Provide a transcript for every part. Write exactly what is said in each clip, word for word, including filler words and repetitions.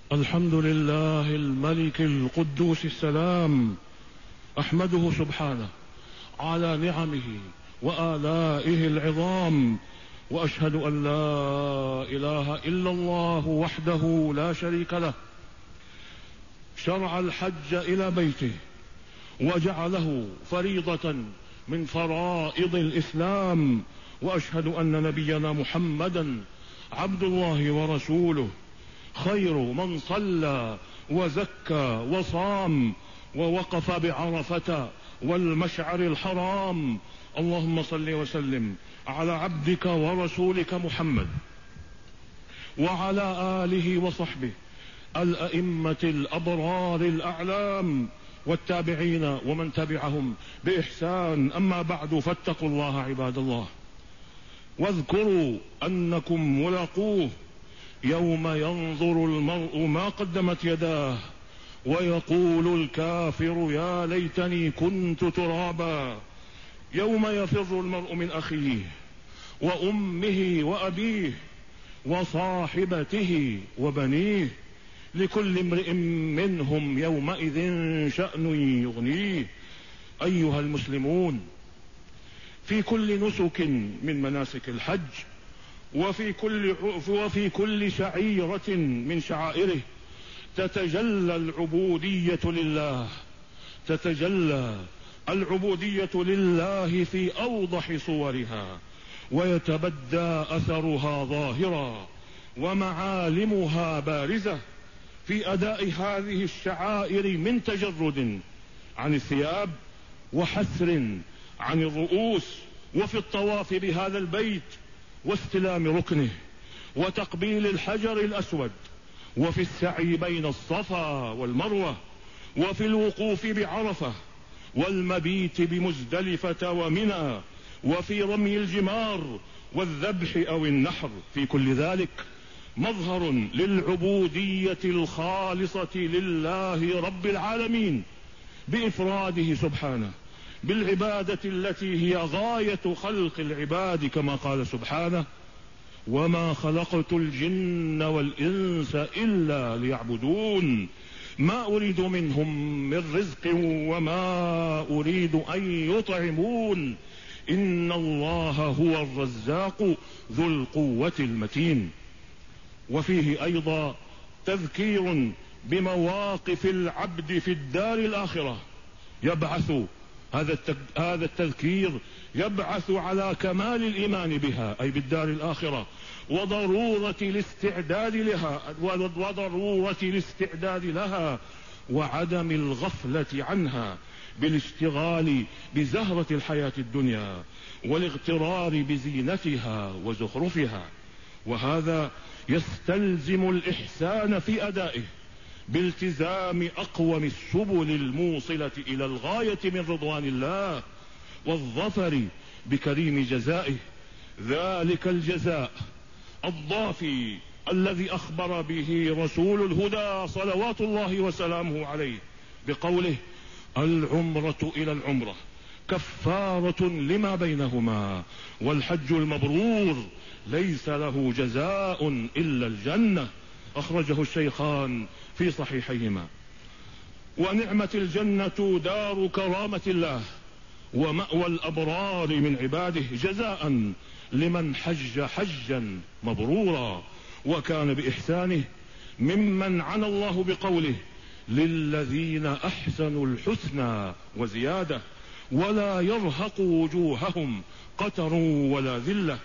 الحمد لله الملك القدوس السلام، أحمده سبحانه على نعمه وآلائه العظام، وأشهد أن لا إله إلا الله وحده لا شريك له، شرع الحج إلى بيته وجعله فريضة من فرائض الإسلام، وأشهد أن نبينا محمدا عبد الله ورسوله، خير من صلى وزكى وصام ووقف بعرفة والمشعر الحرام. اللهم صل وسلم على عبدك ورسولك محمد وعلى آله وصحبه الأئمة الأبرار الأعلام والتابعين ومن تبعهم بإحسان. أما بعد، فاتقوا الله عباد الله، واذكروا أنكم ملاقوه يوم ينظر المرء ما قدمت يداه ويقول الكافر يا ليتني كنت ترابا. يوم يفر المرء من أخيه وأمه وأبيه وصاحبته وبنيه، لكل امرئ منهم يومئذ شأن يغنيه. أيها المسلمون، في كل نسك من مناسك الحج وفي كل وفي كل شعيرة من شعائره تتجلى العبودية لله تتجلى العبودية لله في أوضح صورها، ويتبدى أثرها ظاهرا ومعالمها بارزة في أداء هذه الشعائر، من تجرد عن الثياب وحسر عن الرؤوس، وفي الطواف بهذا البيت واستلام ركنه وتقبيل الحجر الأسود، وفي السعي بين الصفا والمروة، وفي الوقوف بعرفة والمبيت بمزدلفة ومنى، وفي رمي الجمار والذبح أو النحر. في كل ذلك مظهر للعبودية الخالصة لله رب العالمين بإفراده سبحانه بالعبادة التي هي غاية خلق العباد، كما قال سبحانه وما خلقت الجن والإنس إلا ليعبدون ما أريد منهم من رزق وما أريد أن يطعمون إن الله هو الرزاق ذو القوة المتين. وفيه أيضا تذكير بمواقف العبد في الدار الآخرة، يبعث هذا التذكير يبعث على كمال الإيمان بها، أي بالدار الآخرة، وضرورة الاستعداد لها وضرورة الاستعداد لها وعدم الغفلة عنها بالاشتغال بزهرة الحياة الدنيا والاغترار بزينتها وزخرفها. وهذا يستلزم الإحسان في أدائه بالتزام أقوم السبل الموصلة إلى الغاية من رضوان الله والظفر بكريم جزائه، ذلك الجزاء الضافي الذي أخبر به رسول الهدى صلوات الله وسلامه عليه بقوله العمرة إلى العمرة كفارة لما بينهما والحج المبرور ليس له جزاء إلا الجنة. أخرجه الشيخان في صحيحيهما. ونعمة الجنة دار كرامة الله ومأوى الأبرار من عباده، جزاء لمن حج حجا مبرورا وكان بإحسانه، ممن عنى الله بقوله للذين أحسنوا الحسنى وزيادة ولا يرهق وجوههم قتر ولا ذلة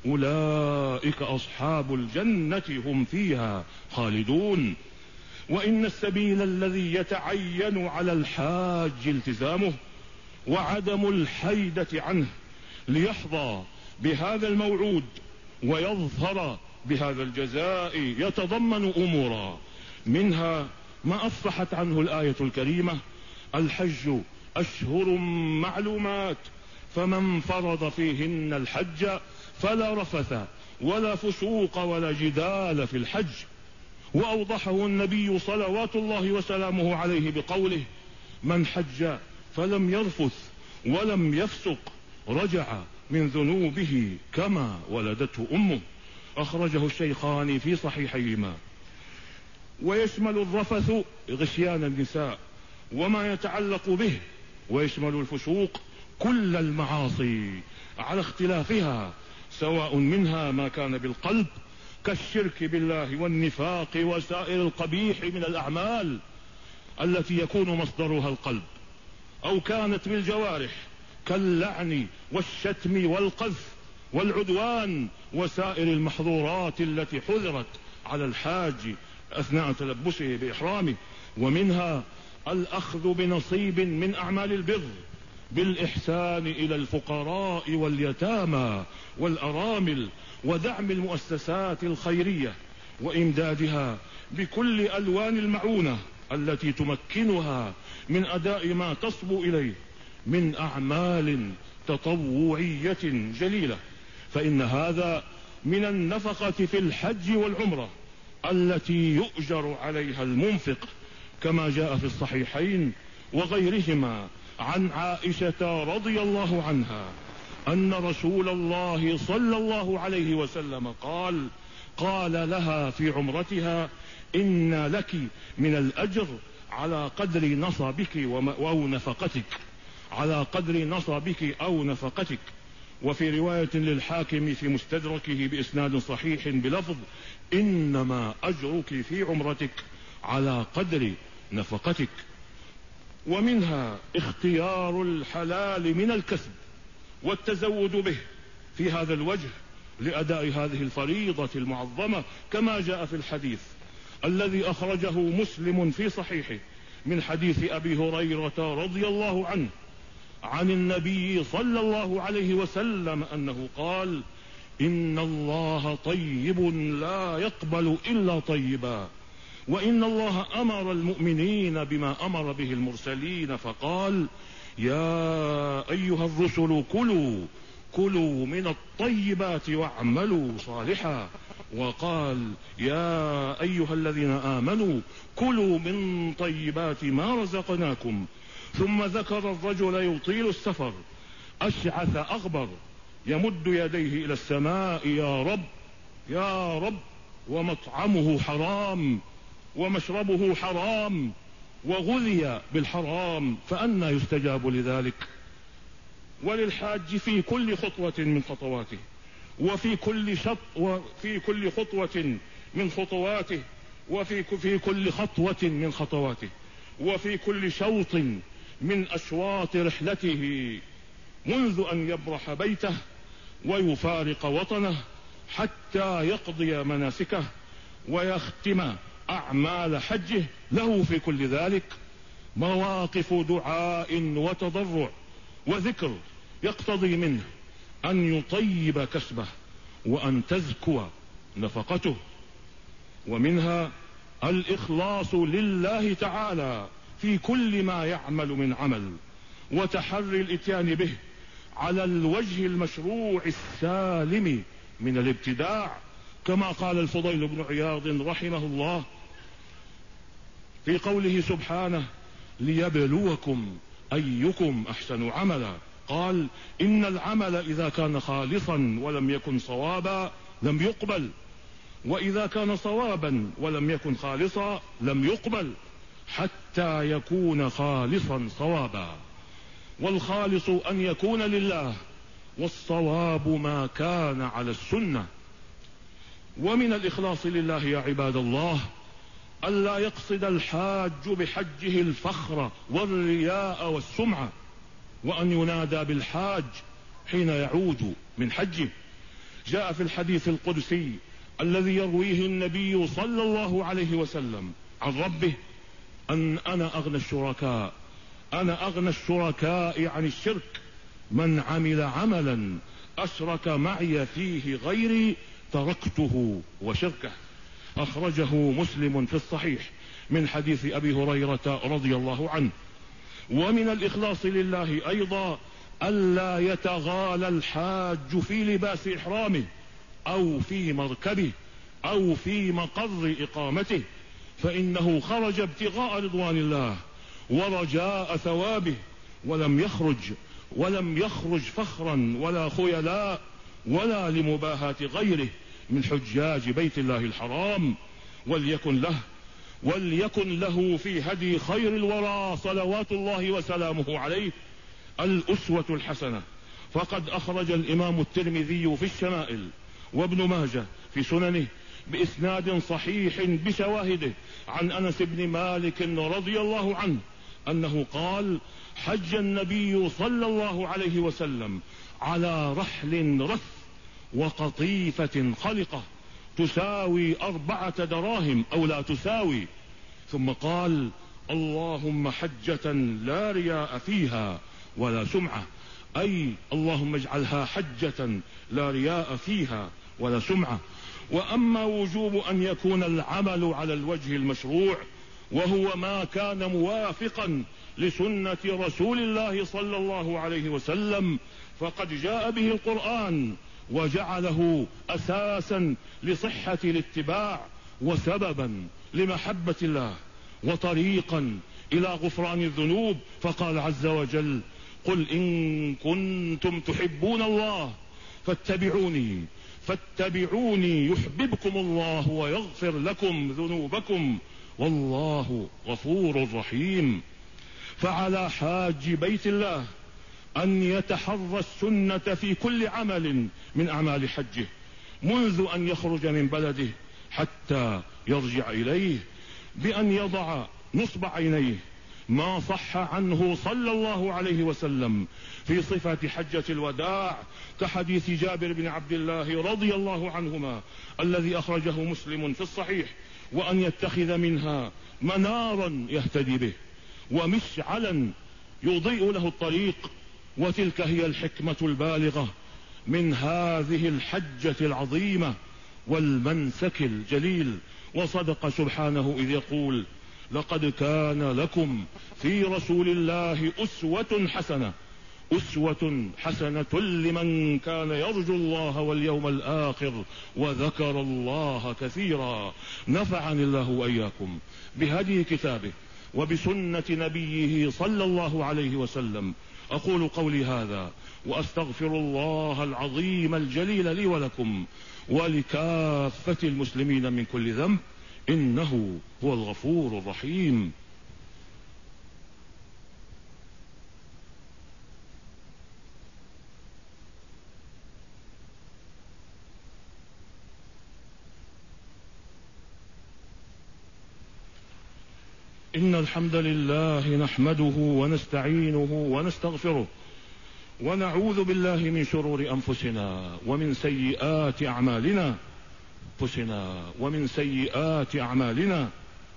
أولئك أصحاب الجنة هم فيها خالدون. وإن السبيل الذي يتعين على الحاج التزامه وعدم الحيدة عنه ليحظى بهذا الموعود ويظفر بهذا الجزاء يتضمن أمورا، منها ما أفصحت عنه الآية الكريمة الحج أشهر معلومات فمن فرض فيهن الحج فلا رفث ولا فسوق ولا جدال في الحج. وأوضحه النبي صلوات الله وسلامه عليه بقوله من حج فلم يرفث ولم يفسق رجع من ذنوبه كما ولدته أمه. أخرجه الشيخان في صحيحيهما. ويشمل الرفث غشيان النساء وما يتعلق به، ويشمل الفسوق كل المعاصي على اختلافها، سواء منها ما كان بالقلب كالشرك بالله والنفاق وسائر القبيح من الأعمال التي يكون مصدرها القلب، أو كانت بالجوارح كاللعن والشتم والقذف والعدوان وسائر المحظورات التي حذرت على الحاج أثناء تلبسه بإحرامه. ومنها الأخذ بنصيب من أعمال البر بالإحسان إلى الفقراء واليتامى والأرامل، ودعم المؤسسات الخيرية وإمدادها بكل ألوان المعونة التي تمكنها من أداء ما تصبو إليه من أعمال تطوعية جليلة، فإن هذا من النفقة في الحج والعمرة التي يؤجر عليها المنفق، كما جاء في الصحيحين وغيرهما عن عائشة رضي الله عنها أن رسول الله صلى الله عليه وسلم قال قال لها في عمرتها: إن لك من الأجر على قدر نصبك أو نفقتك، على قدر نصبك أو نفقتك. وفي رواية للحاكم في مستدركه بإسناد صحيح بلفظ: إنما أجرك في عمرتك على قدر نفقتك. ومنها اختيار الحلال من الكسب والتزود به في هذا الوجه لأداء هذه الفريضة المعظمة، كما جاء في الحديث الذي أخرجه مسلم في صحيحه من حديث أبي هريرة رضي الله عنه عن النبي صلى الله عليه وسلم أنه قال: إن الله طيب لا يقبل إلا طيبا، وإن الله أمر المؤمنين بما أمر به المرسلين فقال: يا أيها الرسل كلوا كلوا من الطيبات واعملوا صالحا، وقال: يا أيها الذين آمنوا كلوا من طيبات ما رزقناكم. ثم ذكر الرجل يطيل السفر أشعث أغبر يمد يديه إلى السماء: يا رب يا رب، ومطعمه حرام ومشربه حرام وغذي بالحرام، فأنى يستجاب لذلك. وللحاج في كل خطوة من خطواته وفي كل شط وفي كل خطوة من خطواته وفي في كل خطوة من خطواته وفي كل شوط من أشواط رحلته، منذ أن يبرح بيته ويفارق وطنه حتى يقضي مناسكه ويختم أعمال حجه، له في كل ذلك مواقف دعاء وتضرع وذكر يقتضي منه أن يطيب كسبه وأن تزكو نفقته. ومنها الإخلاص لله تعالى في كل ما يعمل من عمل، وتحري الاتيان به على الوجه المشروع السالم من الابتداع، كما قال الفضيل بن عياض رحمه الله في قوله سبحانه: ليبلوكم أيكم أحسن عملا. قال: إن العمل إذا كان خالصا ولم يكن صوابا لم يقبل، وإذا كان صوابا ولم يكن خالصا لم يقبل، حتى يكون خالصا صوابا. والخالص أن يكون لله، والصواب ما كان على السنة. ومن الإخلاص لله يا عباد الله ألا يقصد الحاج بحجه الفخر والرياء والسمعة، وأن ينادى بالحاج حين يعود من حجه. جاء في الحديث القدسي الذي يرويه النبي صلى الله عليه وسلم عن ربه: أن أنا أغنى الشركاء أنا أغنى الشركاء عن الشرك، من عمل عملا أشرك معي فيه غيري تركته وشركه. أخرجه مسلم في الصحيح من حديث أبي هريرة رضي الله عنه. ومن الإخلاص لله أيضا ألا يتغالى الحاج في لباس إحرامه أو في مركبه أو في مقر إقامته، فإنه خرج ابتغاء رضوان الله ورجاء ثوابه، ولم يخرج ولم يخرج فخرا ولا خيلاء ولا لمباهاة غيره من حجاج بيت الله الحرام. وليكن له وليكن له في هدي خير الورى صلوات الله وسلامه عليه الأسوة الحسنة. فقد أخرج الإمام الترمذي في الشمائل وابن ماجه في سننه بإسناد صحيح بشواهده عن أنس بن مالك رضي الله عنه أنه قال: حج النبي صلى الله عليه وسلم على رحل رث وقطيفة خلقة تساوي أربعة دراهم أو لا تساوي، ثم قال: اللهم حجة لا رياء فيها ولا سمعة، أي اللهم اجعلها حجة لا رياء فيها ولا سمعة. وأما وجوب أن يكون العمل على الوجه المشروع وهو ما كان موافقا لسنة رسول الله صلى الله عليه وسلم فقد جاء به القرآن وجعله أساسا لصحة الاتباع وسببا لمحبة الله وطريقا إلى غفران الذنوب. فقال عز وجل: قل إن كنتم تحبون الله فاتبعوني فاتبعوني يحببكم الله ويغفر لكم ذنوبكم والله غفور رحيم. فعلى حاج بيت الله أن يتحرى السنة في كل عمل من أعمال حجه منذ أن يخرج من بلده حتى يرجع إليه، بأن يضع نصب عينيه ما صح عنه صلى الله عليه وسلم في صفة حجة الوداع كحديث جابر بن عبد الله رضي الله عنهما الذي أخرجه مسلم في الصحيح، وأن يتخذ منها منارا يهتدي به ومشعلا يضيء له الطريق. وتلك هي الحكمة البالغة من هذه الحجة العظيمة والمنسك الجليل. وصدق سبحانه إذ يقول: لقد كان لكم في رسول الله أسوة حسنة أسوة حسنة لمن كان يرجو الله واليوم الآخر وذكر الله كثيرا. نفعني الله وإياكم بهدي كتابه وبسنة نبيه صلى الله عليه وسلم. أقول قولي هذا وأستغفر الله العظيم الجليل لي ولكم ولكافة المسلمين من كل ذنب، إنه هو الغفور الرحيم. إن الحمد لله نحمده ونستعينه ونستغفره ونعوذ بالله من شرور أنفسنا ومن سيئات أعمالنا أنفسنا ومن سيئات أعمالنا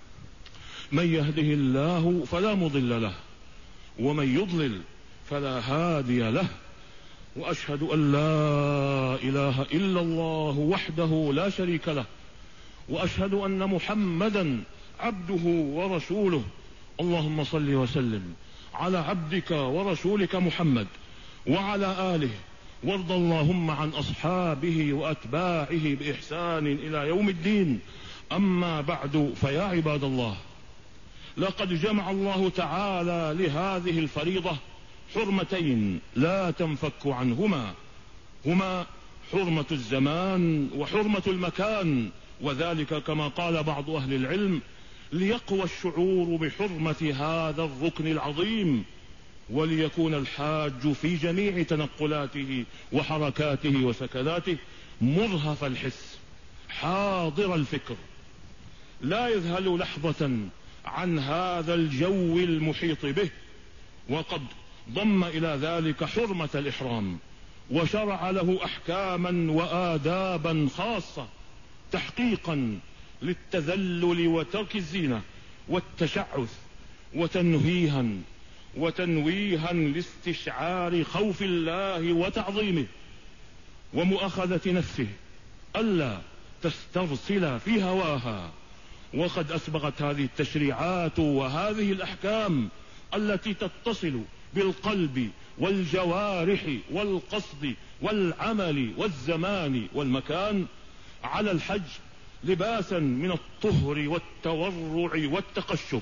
من يهده الله فلا مضل له ومن يضلل فلا هادي له، وأشهد أن لا إله إلا الله وحده لا شريك له، وأشهد أن محمدا عبده ورسوله. اللهم صل وسلم على عبدك ورسولك محمد وعلى آله، وارض اللهم عن أصحابه وأتباعه بإحسان إلى يوم الدين. أما بعد، فيا عباد الله، لقد جمع الله تعالى لهذه الفريضة حرمتين لا تنفك عنهما، هما حرمة الزمان وحرمة المكان، وذلك كما قال بعض أهل العلم ليقوى الشعور بحرمة هذا الركن العظيم، وليكون الحاج في جميع تنقلاته وحركاته وسكناته مرهف الحس حاضر الفكر، لا يذهل لحظة عن هذا الجو المحيط به. وقد ضم إلى ذلك حرمة الإحرام وشرع له أحكاما وآدابا خاصة تحقيقا للتذلل وترك الزينة والتشعث، وتنويها وتنويها لاستشعار خوف الله وتعظيمه ومؤاخذة نفسه ألا تسترسل في هواها. وقد أسبغت هذه التشريعات وهذه الأحكام التي تتصل بالقلب والجوارح والقصد والعمل والزمان والمكان على الحج لباسا من الطهر والتورع والتقشف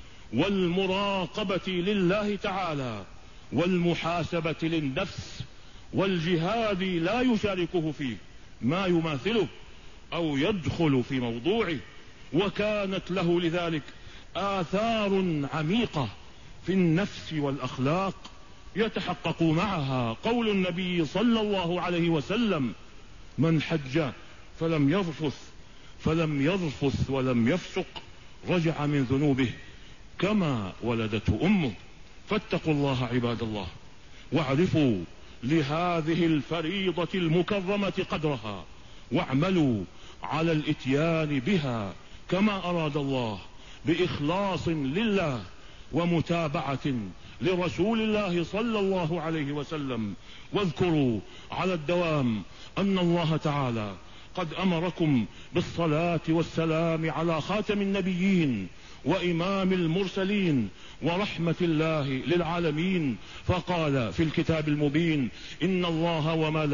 والمراقبة لله تعالى والمحاسبة للنفس والجهاد لا يشاركه فيه ما يماثله أو يدخل في موضوعه، وكانت له لذلك آثار عميقة في النفس والأخلاق يتحقق معها قول النبي صلى الله عليه وسلم: من حج فلم يرفث فلم يرفث ولم يفسق رجع من ذنوبه كما ولدته أمه. فاتقوا الله عباد الله، واعرفوا لهذه الفريضة المكرمة قدرها، واعملوا على الاتيان بها كما أراد الله، بإخلاص لله ومتابعة لرسول الله صلى الله عليه وسلم. واذكروا على الدوام أن الله تعالى قد أمركم بالصلاة والسلام على خاتم النبيين وإمام المرسلين ورحمة الله للعالمين، فقال في الكتاب المبين: إن الله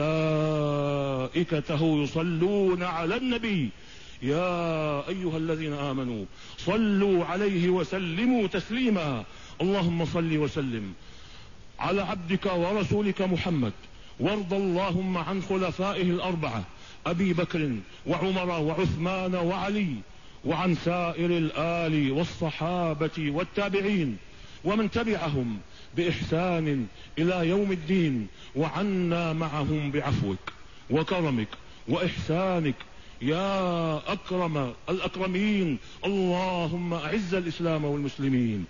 وملائكته يصلون على النبي يا أيها الذين آمنوا صلوا عليه وسلموا تسليما. اللهم صل وسلم على عبدك ورسولك محمد، وارض اللهم عن خلفائه الأربعة أبي بكر وعمر وعثمان وعلي، وعن سائر الآل والصحابة والتابعين ومن تبعهم بإحسان إلى يوم الدين، وعنا معهم بعفوك وكرمك وإحسانك يا أكرم الأكرمين. اللهم أعز الإسلام والمسلمين،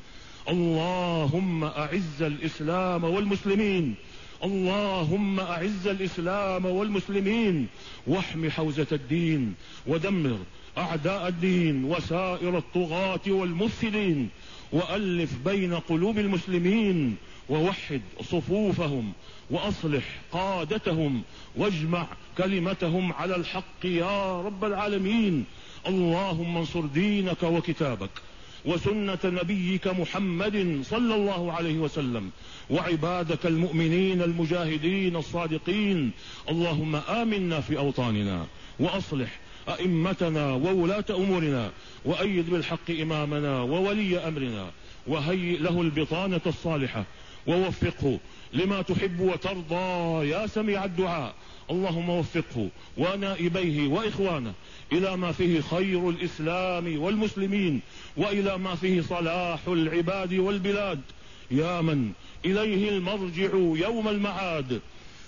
اللهم أعز الإسلام والمسلمين، اللهم أعز الإسلام والمسلمين، واحم حوزة الدين، ودمر أعداء الدين وسائر الطغاة والمفسدين، وألف بين قلوب المسلمين، ووحد صفوفهم، وأصلح قادتهم، واجمع كلمتهم على الحق يا رب العالمين. اللهم انصر دينك وكتابك وسنة نبيك محمد صلى الله عليه وسلم، وعبادك المؤمنين المجاهدين الصادقين. اللهم آمنا في أوطاننا، وأصلح أئمتنا وولاة أمورنا، وأيد بالحق إمامنا وولي أمرنا، وهيئ له البطانة الصالحة، ووفقه لما تحب وترضى يا سميع الدعاء. اللهم وفقه ونائبيه وإخوانه إلى ما فيه خير الإسلام والمسلمين، وإلى ما فيه صلاح العباد والبلاد، يا من إليه المرجع يوم المعاد.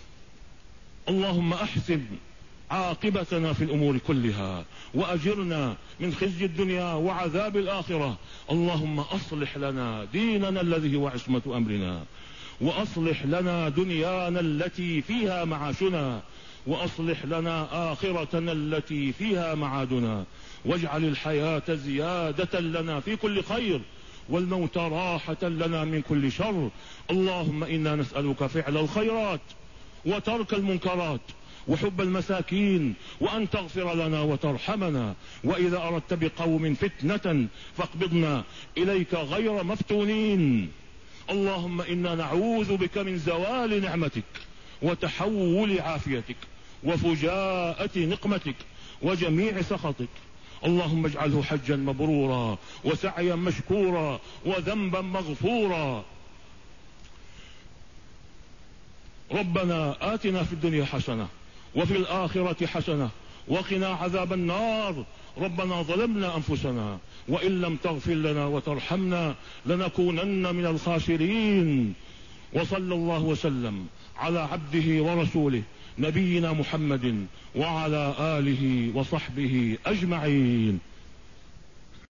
اللهم أحسن عاقبتنا في الأمور كلها، وأجرنا من خزي الدنيا وعذاب الآخرة. اللهم أصلح لنا ديننا الذي هو عصمة أمرنا، وأصلح لنا دنيانا التي فيها معاشنا، وأصلح لنا آخرتنا التي فيها معادنا، واجعل الحياة زيادة لنا في كل خير، والموت راحة لنا من كل شر. اللهم إنا نسألك فعل الخيرات وترك المنكرات وحب المساكين، وأن تغفر لنا وترحمنا، وإذا أردت بقوم فتنة فاقبضنا إليك غير مفتونين. اللهم إنا نعوذ بك من زوال نعمتك وتحول عافيتك وفجاءة نقمتك وجميع سخطك. اللهم اجعله حجا مبرورا وسعيا مشكورا وذنبا مغفورا. ربنا آتنا في الدنيا حسنة وفي الآخرة حسنة وقنا عذاب النار. ربنا ظلمنا أنفسنا وإن لم تغفر لنا وترحمنا لنكونن من الخاسرين. وصلى الله وسلم على عبده ورسوله نبينا محمد وعلى آله وصحبه أجمعين.